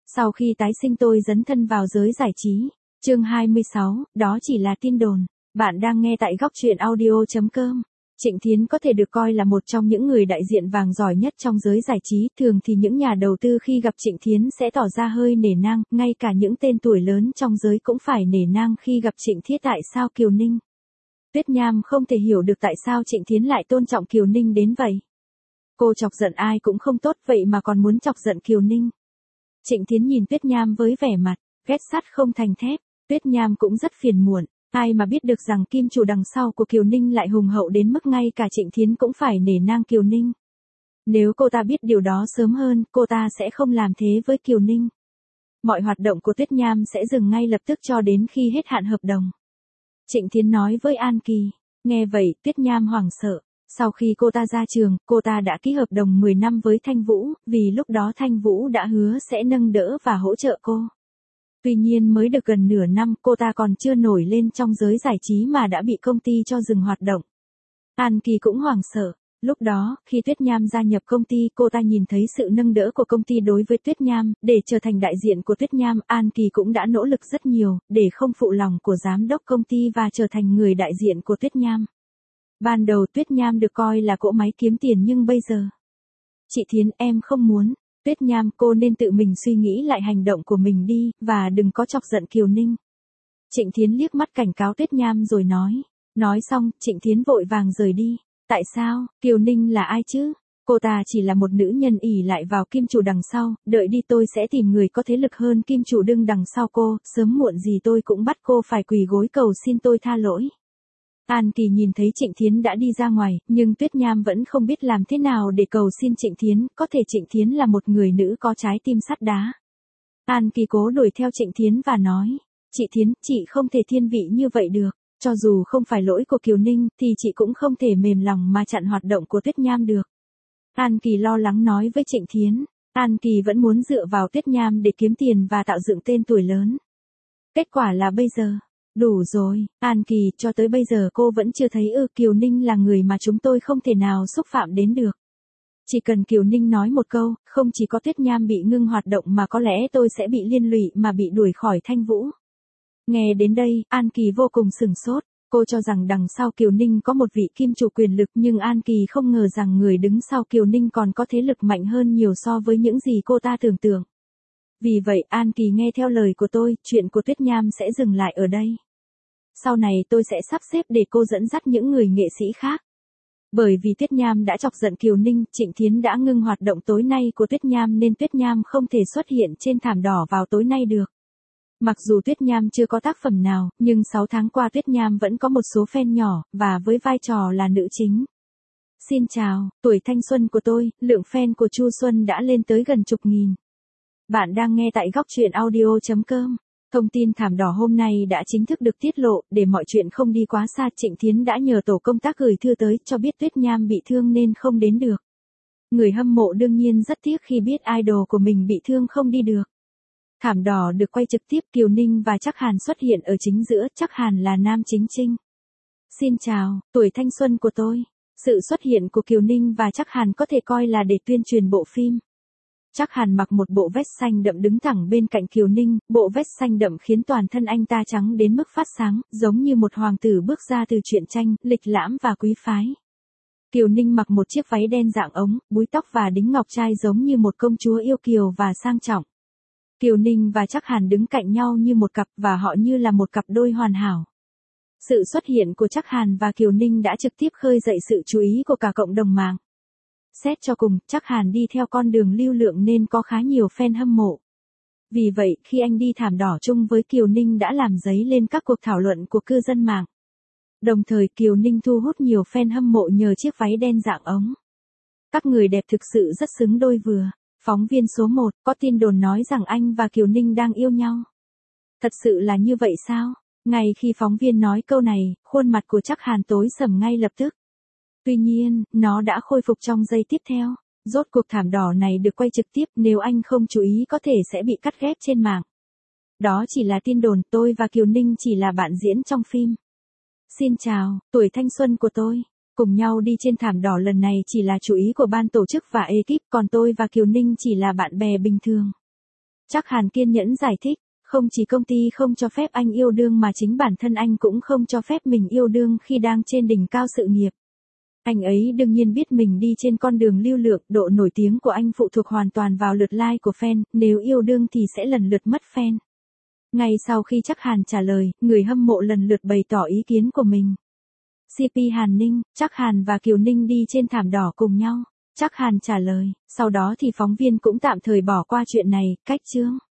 Sau khi tái sinh tôi dấn thân vào giới giải trí. Chương 26, đó chỉ là tin đồn. Bạn đang nghe tại góc truyện audio.com. Trịnh Thiến có thể được coi là một trong những người đại diện vàng giỏi nhất trong giới giải trí. Thường thì những nhà đầu tư khi gặp Trịnh Thiến sẽ tỏ ra hơi nể nang, ngay cả những tên tuổi lớn trong giới cũng phải nể nang khi gặp Trịnh Thiết. Tại sao Kiều Ninh? Tuyết Nham không thể hiểu được tại sao Trịnh Thiến lại tôn trọng Kiều Ninh đến vậy. Cô chọc giận ai cũng không tốt vậy mà còn muốn chọc giận Kiều Ninh. Trịnh Thiến nhìn Tuyết Nham với vẻ mặt ghét sắt không thành thép. Tuyết Nham cũng rất phiền muộn. Ai mà biết được rằng kim chủ đằng sau của Kiều Ninh lại hùng hậu đến mức ngay cả Trịnh Thiến cũng phải nể nang Kiều Ninh. Nếu cô ta biết điều đó sớm hơn, cô ta sẽ không làm thế với Kiều Ninh. Mọi hoạt động của Tuyết Nham sẽ dừng ngay lập tức cho đến khi hết hạn hợp đồng. Trịnh Thiến nói với An Kỳ. Nghe vậy, Tuyết Nham hoảng sợ. Sau khi cô ta ra trường, cô ta đã ký hợp đồng 10 năm với Thanh Vũ, vì lúc đó Thanh Vũ đã hứa sẽ nâng đỡ và hỗ trợ cô. Tuy nhiên mới được gần nửa năm, cô ta còn chưa nổi lên trong giới giải trí mà đã bị công ty cho dừng hoạt động. An Kỳ cũng hoảng sợ. Lúc đó, khi Tuyết Nham gia nhập công ty, cô ta nhìn thấy sự nâng đỡ của công ty đối với Tuyết Nham. Để trở thành đại diện của Tuyết Nham, An Kỳ cũng đã nỗ lực rất nhiều, để không phụ lòng của giám đốc công ty và trở thành người đại diện của Tuyết Nham. Ban đầu Tuyết Nham được coi là cỗ máy kiếm tiền nhưng bây giờ. Chị Thiến, em không muốn. Tuyết Nham, cô nên tự mình suy nghĩ lại hành động của mình đi, và đừng có chọc giận Kiều Ninh. Trịnh Thiến liếc mắt cảnh cáo Tuyết Nham rồi nói. Nói xong, Trịnh Thiến vội vàng rời đi. Tại sao? Kiều Ninh là ai chứ? Cô ta chỉ là một nữ nhân ỷ lại vào kim chủ đằng sau, đợi đi tôi sẽ tìm người có thế lực hơn kim chủ đương đằng sau cô, sớm muộn gì tôi cũng bắt cô phải quỳ gối cầu xin tôi tha lỗi. An Kỳ nhìn thấy Trịnh Thiến đã đi ra ngoài, nhưng Tuyết Nham vẫn không biết làm thế nào để cầu xin Trịnh Thiến, có thể Trịnh Thiến là một người nữ có trái tim sắt đá. An Kỳ cố đuổi theo Trịnh Thiến và nói, chị Thiến, chị không thể thiên vị như vậy được, cho dù không phải lỗi của Kiều Ninh, thì chị cũng không thể mềm lòng mà chặn hoạt động của Tuyết Nham được. An Kỳ lo lắng nói với Trịnh Thiến, An Kỳ vẫn muốn dựa vào Tuyết Nham để kiếm tiền và tạo dựng tên tuổi lớn. Kết quả là bây giờ. Đủ rồi, An Kỳ, cho tới bây giờ cô vẫn chưa thấy Kiều Ninh là người mà chúng tôi không thể nào xúc phạm đến được. Chỉ cần Kiều Ninh nói một câu, không chỉ có Tuyết Nham bị ngưng hoạt động mà có lẽ tôi sẽ bị liên lụy mà bị đuổi khỏi Thanh Vũ. Nghe đến đây, An Kỳ vô cùng sửng sốt. Cô cho rằng đằng sau Kiều Ninh có một vị kim chủ quyền lực nhưng An Kỳ không ngờ rằng người đứng sau Kiều Ninh còn có thế lực mạnh hơn nhiều so với những gì cô ta tưởng tượng. Vì vậy An Kỳ nghe theo lời của tôi, chuyện của Tuyết Nham sẽ dừng lại ở đây. Sau này tôi sẽ sắp xếp để cô dẫn dắt những người nghệ sĩ khác. Bởi vì Tuyết Nham đã chọc giận Kiều Ninh, Trịnh Thiến đã ngưng hoạt động tối nay của Tuyết Nham nên Tuyết Nham không thể xuất hiện trên thảm đỏ vào tối nay được. Mặc dù Tuyết Nham chưa có tác phẩm nào, nhưng 6 tháng qua Tuyết Nham vẫn có một số fan nhỏ, và với vai trò là nữ chính. Xin chào, tuổi thanh xuân của tôi, lượng fan của Chu Xuân đã lên tới gần chục nghìn. Bạn đang nghe tại góc truyện audio.com. Thông tin thảm đỏ hôm nay đã chính thức được tiết lộ, để mọi chuyện không đi quá xa, Trịnh Thiến đã nhờ tổ công tác gửi thư tới cho biết Tuyết Nham bị thương nên không đến được. Người hâm mộ đương nhiên rất tiếc khi biết idol của mình bị thương không đi được. Thảm đỏ được quay trực tiếp, Kiều Ninh và Trắc Hàn xuất hiện ở chính giữa, Trắc Hàn là nam chính Trinh. Xin chào, tuổi thanh xuân của tôi. Sự xuất hiện của Kiều Ninh và Trắc Hàn có thể coi là để tuyên truyền bộ phim. Trắc Hàn mặc một bộ vest xanh đậm đứng thẳng bên cạnh Kiều Ninh, bộ vest xanh đậm khiến toàn thân anh ta trắng đến mức phát sáng, giống như một hoàng tử bước ra từ truyện tranh, lịch lãm và quý phái. Kiều Ninh mặc một chiếc váy đen dạng ống, búi tóc và đính ngọc trai giống như một công chúa yêu kiều và sang trọng. Kiều Ninh và Trắc Hàn đứng cạnh nhau như một cặp và họ như là một cặp đôi hoàn hảo. Sự xuất hiện của Trắc Hàn và Kiều Ninh đã trực tiếp khơi dậy sự chú ý của cả cộng đồng mạng. Xét cho cùng, Trắc Hàn đi theo con đường lưu lượng nên có khá nhiều fan hâm mộ. Vì vậy, khi anh đi thảm đỏ chung với Kiều Ninh đã làm dấy lên các cuộc thảo luận của cư dân mạng. Đồng thời Kiều Ninh thu hút nhiều fan hâm mộ nhờ chiếc váy đen dạng ống. Các người đẹp thực sự rất xứng đôi vừa. Phóng viên số 1, có tin đồn nói rằng anh và Kiều Ninh đang yêu nhau. Thật sự là như vậy sao? Ngay khi phóng viên nói câu này, khuôn mặt của Trắc Hàn tối sầm ngay lập tức. Tuy nhiên, nó đã khôi phục trong giây tiếp theo. Rốt cuộc thảm đỏ này được quay trực tiếp, nếu anh không chú ý có thể sẽ bị cắt ghép trên mạng. Đó chỉ là tin đồn, tôi và Kiều Ninh chỉ là bạn diễn trong phim. Xin chào, tuổi thanh xuân của tôi. Cùng nhau đi trên thảm đỏ lần này chỉ là chủ ý của ban tổ chức và ekip, còn tôi và Kiều Ninh chỉ là bạn bè bình thường. Trác Hàn kiên nhẫn giải thích, không chỉ công ty không cho phép anh yêu đương mà chính bản thân anh cũng không cho phép mình yêu đương khi đang trên đỉnh cao sự nghiệp. Anh ấy đương nhiên biết mình đi trên con đường lưu lượng, độ nổi tiếng của anh phụ thuộc hoàn toàn vào lượt like của fan, nếu yêu đương thì sẽ lần lượt mất fan. Ngay sau khi Trác Hàn trả lời, người hâm mộ lần lượt bày tỏ ý kiến của mình. CP Hàn Ninh, Trác Hàn và Kiều Ninh đi trên thảm đỏ cùng nhau. Trác Hàn trả lời, sau đó thì phóng viên cũng tạm thời bỏ qua chuyện này, cách chương.